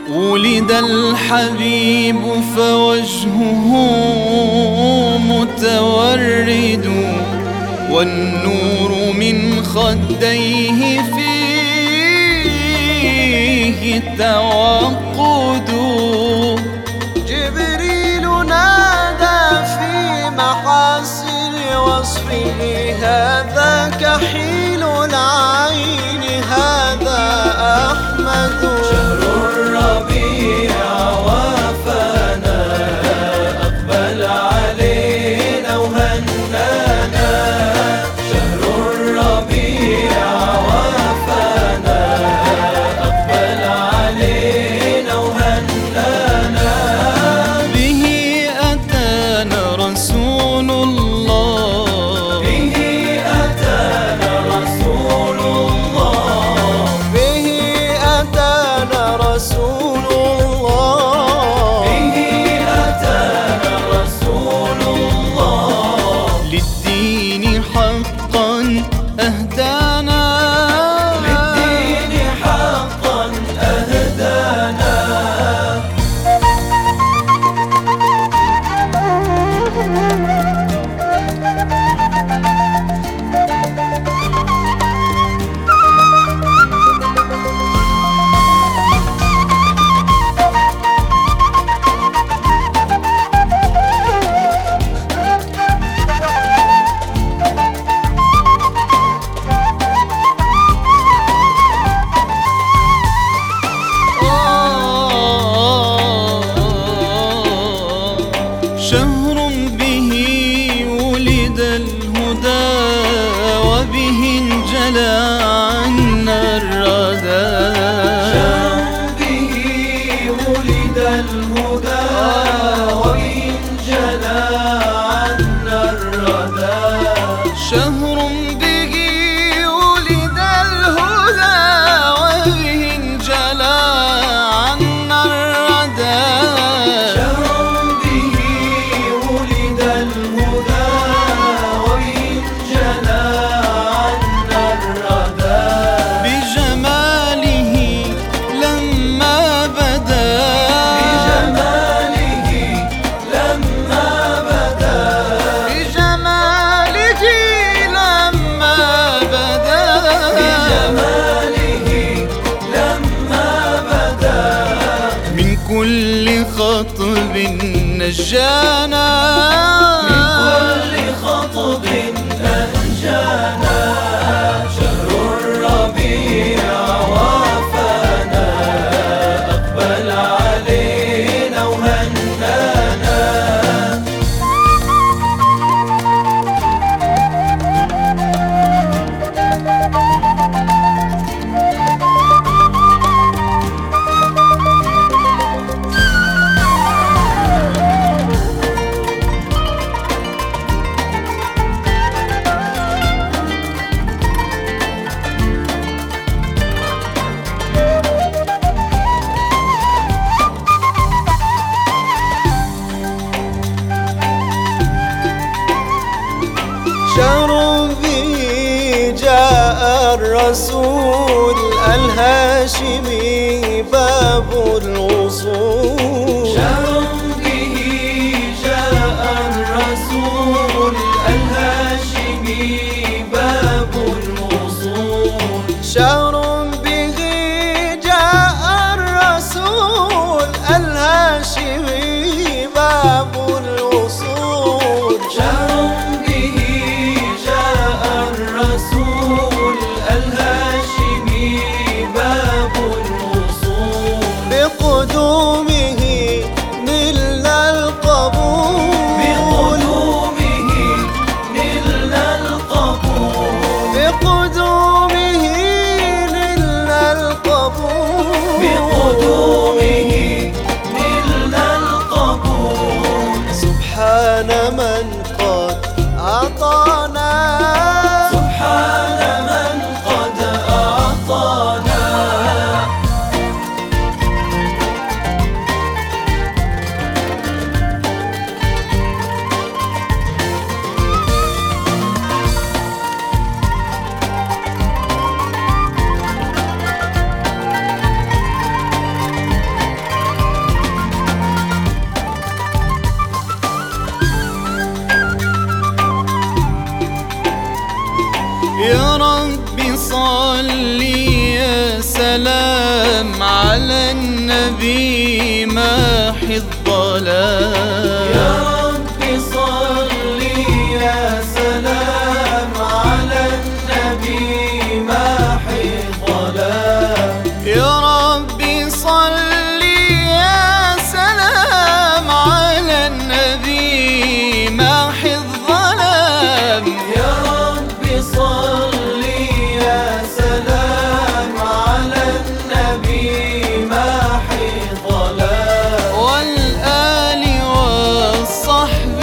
ولد الحبيب فوجهه متورد، والنور من خديه فيه توقد. جبريل نادى في محاسن وصفه: هذا كحيل العين، هذا أحمد. شهر الربيع وافانا، أقبل علينا وهنانا. شهر الربيع وافانا، أقبل علينا وهنانا. به أتانا رسول الله، به أتانا رسول الله، به أتانا رسول الله، به أتانا رسول الله. للدين حقا أهدانا، للدين حقا أهدانا. شهر به ولد الهدى، وبه انجلى عنا الردى. شهر به ولد الهدى، وبه انجلى عنا الردى. شهر به ولد الهدى، وبه انجلى عنا الردى. شهر به ولد الهدى، وبه انجلى عنا الردى. بجماله لما بدا، بجماله لما بدا، بجماله لما بدا، بجماله لما بدا. من كل خطب نجانا، من كل خطب أنجانا. شهر الربيع وافانا، أقبل علينا وهنانا. شهر به جاء الرسول الهاشمي باب الوصول. شهر به جاء الرسول الهاشمي باب الوصول. شهر به جاء الرسول الهاشمي باب الوصول. شهر به جاء الرسول الهاشمي باب الوصول. بقدرة سلام على النبي ماحي الظلام. يا رب صل يا سلام على النبي ماحي الظلام. يا رب صل يا سلام على النبي ماحي الظلام. يا رب صل يا سلام على النبي ماحي الظلام. والآل والصحب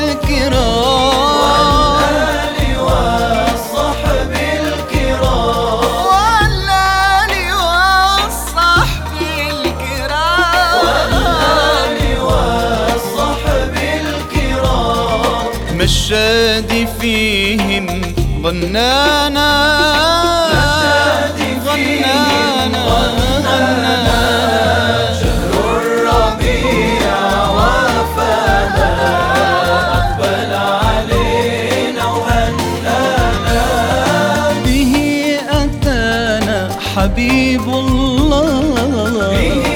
الكرام. والآل والصحب الكرام. والآل والصحب الكرام. والآل والصحب الكرام. مشاد فيهم ظنانا. مشاد فيهم ظنانا. شهر الربيع وافانا أقبل علينا وهنانا. به أتانا حبيب الله. به